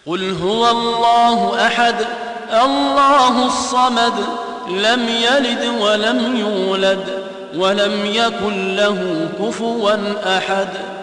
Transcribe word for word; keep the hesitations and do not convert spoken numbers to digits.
قل هو الله أحد الله الصمد لم يلد ولم يولد ولم يكن له كفوا أحد.